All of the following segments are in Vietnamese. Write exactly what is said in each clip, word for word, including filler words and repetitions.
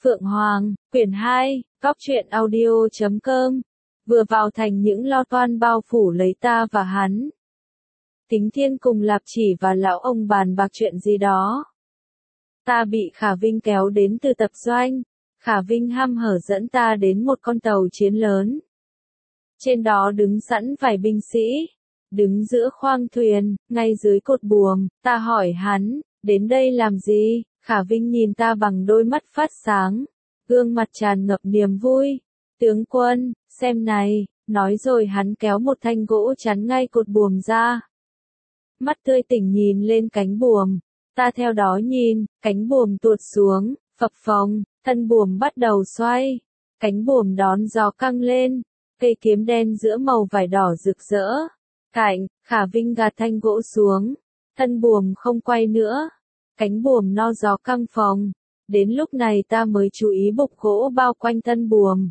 Phượng Hoàng, quyển hai, Cóc truyện audio chấm com. Vừa vào thành những lo toan bao phủ lấy ta và hắn. Kính Thiên cùng Lạp Chỉ và lão ông bàn bạc chuyện gì đó. Ta bị Khả Vinh kéo đến từ tập doanh. Khả Vinh hăm hở dẫn ta đến một con tàu chiến lớn. Trên đó đứng sẵn vài binh sĩ. Đứng giữa khoang thuyền, ngay dưới cột buồm, ta hỏi hắn, đến đây làm gì? Khả Vinh nhìn ta bằng đôi mắt phát sáng, gương mặt tràn ngập niềm vui. Tướng quân, xem này, nói rồi hắn kéo một thanh gỗ chắn ngay cột buồm ra. Mắt tươi tỉnh nhìn lên cánh buồm, ta theo đó nhìn, cánh buồm tuột xuống, phập phồng, thân buồm bắt đầu xoay, cánh buồm đón gió căng lên, cây kiếm đen giữa màu vải đỏ rực rỡ. Cạnh, Khả Vinh gạt thanh gỗ xuống, thân buồm không quay nữa, cánh buồm no gió căng phồng. Đến lúc này ta mới chú ý bục gỗ bao quanh thân buồm.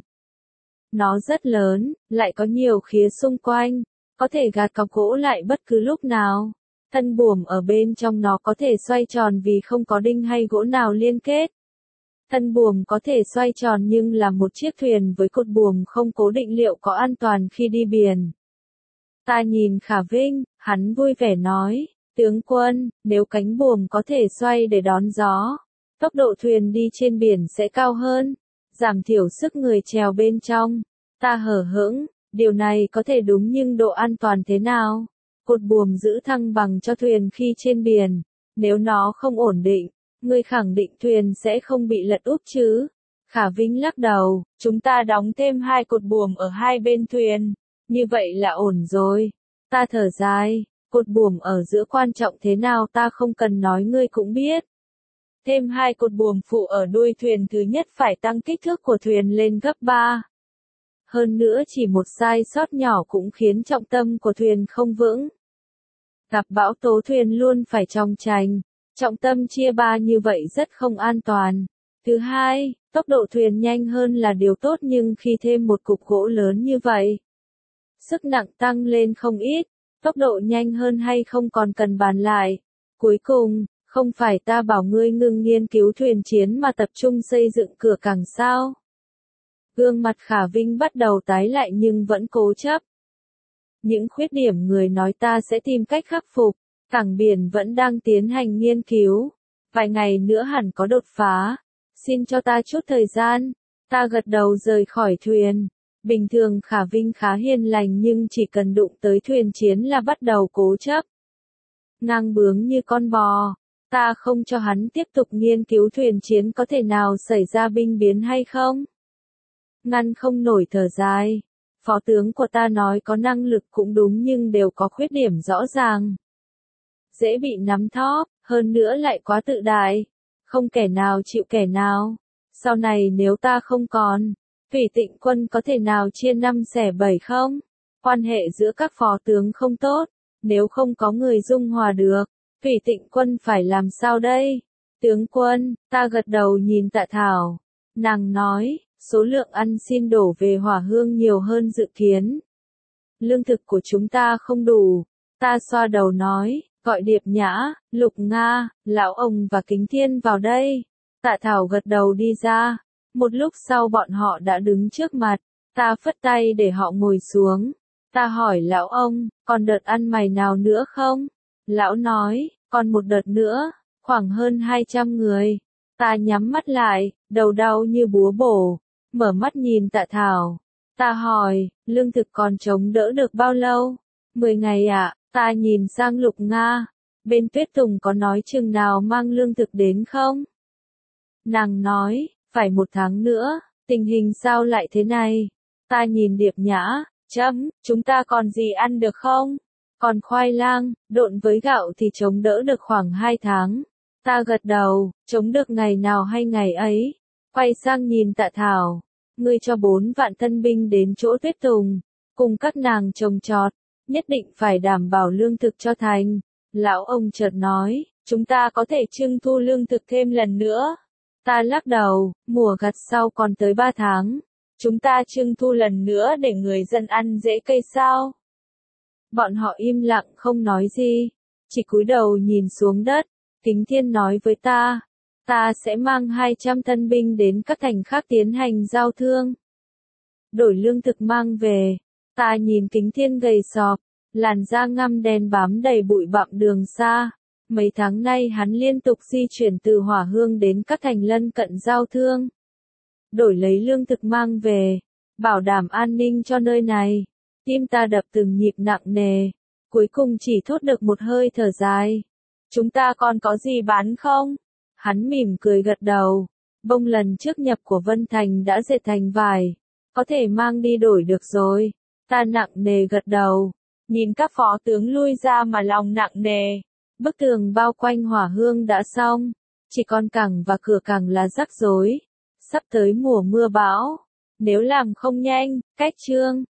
Nó rất lớn, lại có nhiều khía xung quanh, có thể gạt cọc gỗ lại bất cứ lúc nào. Thân buồm ở bên trong nó có thể xoay tròn vì không có đinh hay gỗ nào liên kết. Thân buồm có thể xoay tròn nhưng là một chiếc thuyền với cột buồm không cố định liệu có an toàn khi đi biển. Ta nhìn Khả Vinh, hắn vui vẻ nói, tướng quân, nếu cánh buồm có thể xoay để đón gió, tốc độ thuyền đi trên biển sẽ cao hơn, giảm thiểu sức người chèo bên trong. Ta hở hững, điều này có thể đúng nhưng độ an toàn thế nào? Cột buồm giữ thăng bằng cho thuyền khi trên biển, nếu nó không ổn định, ngươi khẳng định thuyền sẽ không bị lật úp chứ? Khả Vinh lắc đầu, chúng ta đóng thêm hai cột buồm ở hai bên thuyền, như vậy là ổn rồi. Ta thở dài, cột buồm ở giữa quan trọng thế nào ta không cần nói ngươi cũng biết. Thêm hai cột buồm phụ ở đuôi thuyền thứ nhất phải tăng kích thước của thuyền lên gấp ba. Hơn nữa chỉ một sai sót nhỏ cũng khiến trọng tâm của thuyền không vững. Gặp bão tố thuyền luôn phải trong trành, trọng tâm chia ba như vậy rất không an toàn. Thứ hai, tốc độ thuyền nhanh hơn là điều tốt nhưng khi thêm một cục gỗ lớn như vậy, sức nặng tăng lên không ít, tốc độ nhanh hơn hay không còn cần bàn lại. Cuối cùng, không phải ta bảo ngươi ngừng nghiên cứu thuyền chiến mà tập trung xây dựng cửa cảng sao? Gương mặt Khả Vinh bắt đầu tái lại nhưng vẫn cố chấp. Những khuyết điểm người nói ta sẽ tìm cách khắc phục, cảng biển vẫn đang tiến hành nghiên cứu. Vài ngày nữa hẳn có đột phá, xin cho ta chút thời gian. Ta gật đầu rời khỏi thuyền. Bình thường Khả Vinh khá hiền lành nhưng chỉ cần đụng tới thuyền chiến là bắt đầu cố chấp. Ngang bướng như con bò, ta không cho hắn tiếp tục nghiên cứu thuyền chiến có thể nào xảy ra binh biến hay không? Ngăn không nổi thở dài. Phó tướng của ta nói có năng lực cũng đúng nhưng đều có khuyết điểm rõ ràng. Dễ bị nắm thóp, hơn nữa lại quá tự đại. Không kẻ nào chịu kẻ nào. Sau này nếu ta không còn, Thủy Tịnh quân có thể nào chia năm xẻ bảy không? Quan hệ giữa các phó tướng không tốt, nếu không có người dung hòa được, Thủy Tịnh quân phải làm sao đây? Tướng quân, ta gật đầu nhìn Tạ Thảo. Nàng nói, số lượng ăn xin đổ về Hỏa Hương nhiều hơn dự kiến. Lương thực của chúng ta không đủ. Ta xoa đầu nói, gọi Điệp Nhã, Lục Nga, Lão ông và Kính Thiên vào đây. Tạ Thảo gật đầu đi ra. Một lúc sau bọn họ đã đứng trước mặt, ta phất tay để họ ngồi xuống. Ta hỏi lão ông, còn đợt ăn mày nào nữa không? Lão nói, còn một đợt nữa, khoảng hơn hai trăm người. Ta nhắm mắt lại, đầu đau như búa bổ, mở mắt nhìn Tạ Thảo. Ta hỏi, lương thực còn chống đỡ được bao lâu? Mười ngày ạ, à? Ta nhìn sang Lục Nga. Bên Tuyết Tùng có nói chừng nào mang lương thực đến không? Nàng nói, phải một tháng nữa, tình hình sao lại thế này? Ta nhìn Điệp Nhã, chấm, chúng ta còn gì ăn được không? Còn khoai lang, độn với gạo thì chống đỡ được khoảng hai tháng. Ta gật đầu, chống được ngày nào hay ngày ấy. Quay sang nhìn Tạ Thảo, ngươi cho bốn vạn thân binh đến chỗ Tuyết Tùng, cùng các nàng trồng trọt, nhất định phải đảm bảo lương thực cho thành. Lão ông chợt nói, chúng ta có thể trưng thu lương thực thêm lần nữa. Ta lắc đầu, mùa gặt sau còn tới ba tháng. Chúng ta trưng thu lần nữa để người dân ăn dễ cây sao? Bọn họ im lặng không nói gì, chỉ cúi đầu nhìn xuống đất. Kính Thiên nói với ta, Ta sẽ mang hai trăm tân binh đến các thành khác tiến hành giao thương. Đổi lương thực mang về. Ta nhìn Kính Thiên gầy sọp, làn da ngăm đen bám đầy bụi bặm đường xa. Mấy tháng nay hắn liên tục di chuyển từ Hỏa Hương đến các thành lân cận giao thương. Đổi lấy lương thực mang về, bảo đảm an ninh cho nơi này. Tim ta đập từng nhịp nặng nề, cuối cùng chỉ thốt được một hơi thở dài. Chúng ta còn có gì bán không? Hắn mỉm cười gật đầu. Bông lần trước nhập của Vân Thành đã dệt thành vải, có thể mang đi đổi được rồi. Ta nặng nề gật đầu, nhìn các phó tướng lui ra mà lòng nặng nề. Bức tường bao quanh Hỏa Hương đã xong, chỉ còn cảng và cửa cảng là rắc rối. Sắp tới mùa mưa bão, nếu làm không nhanh, cách chương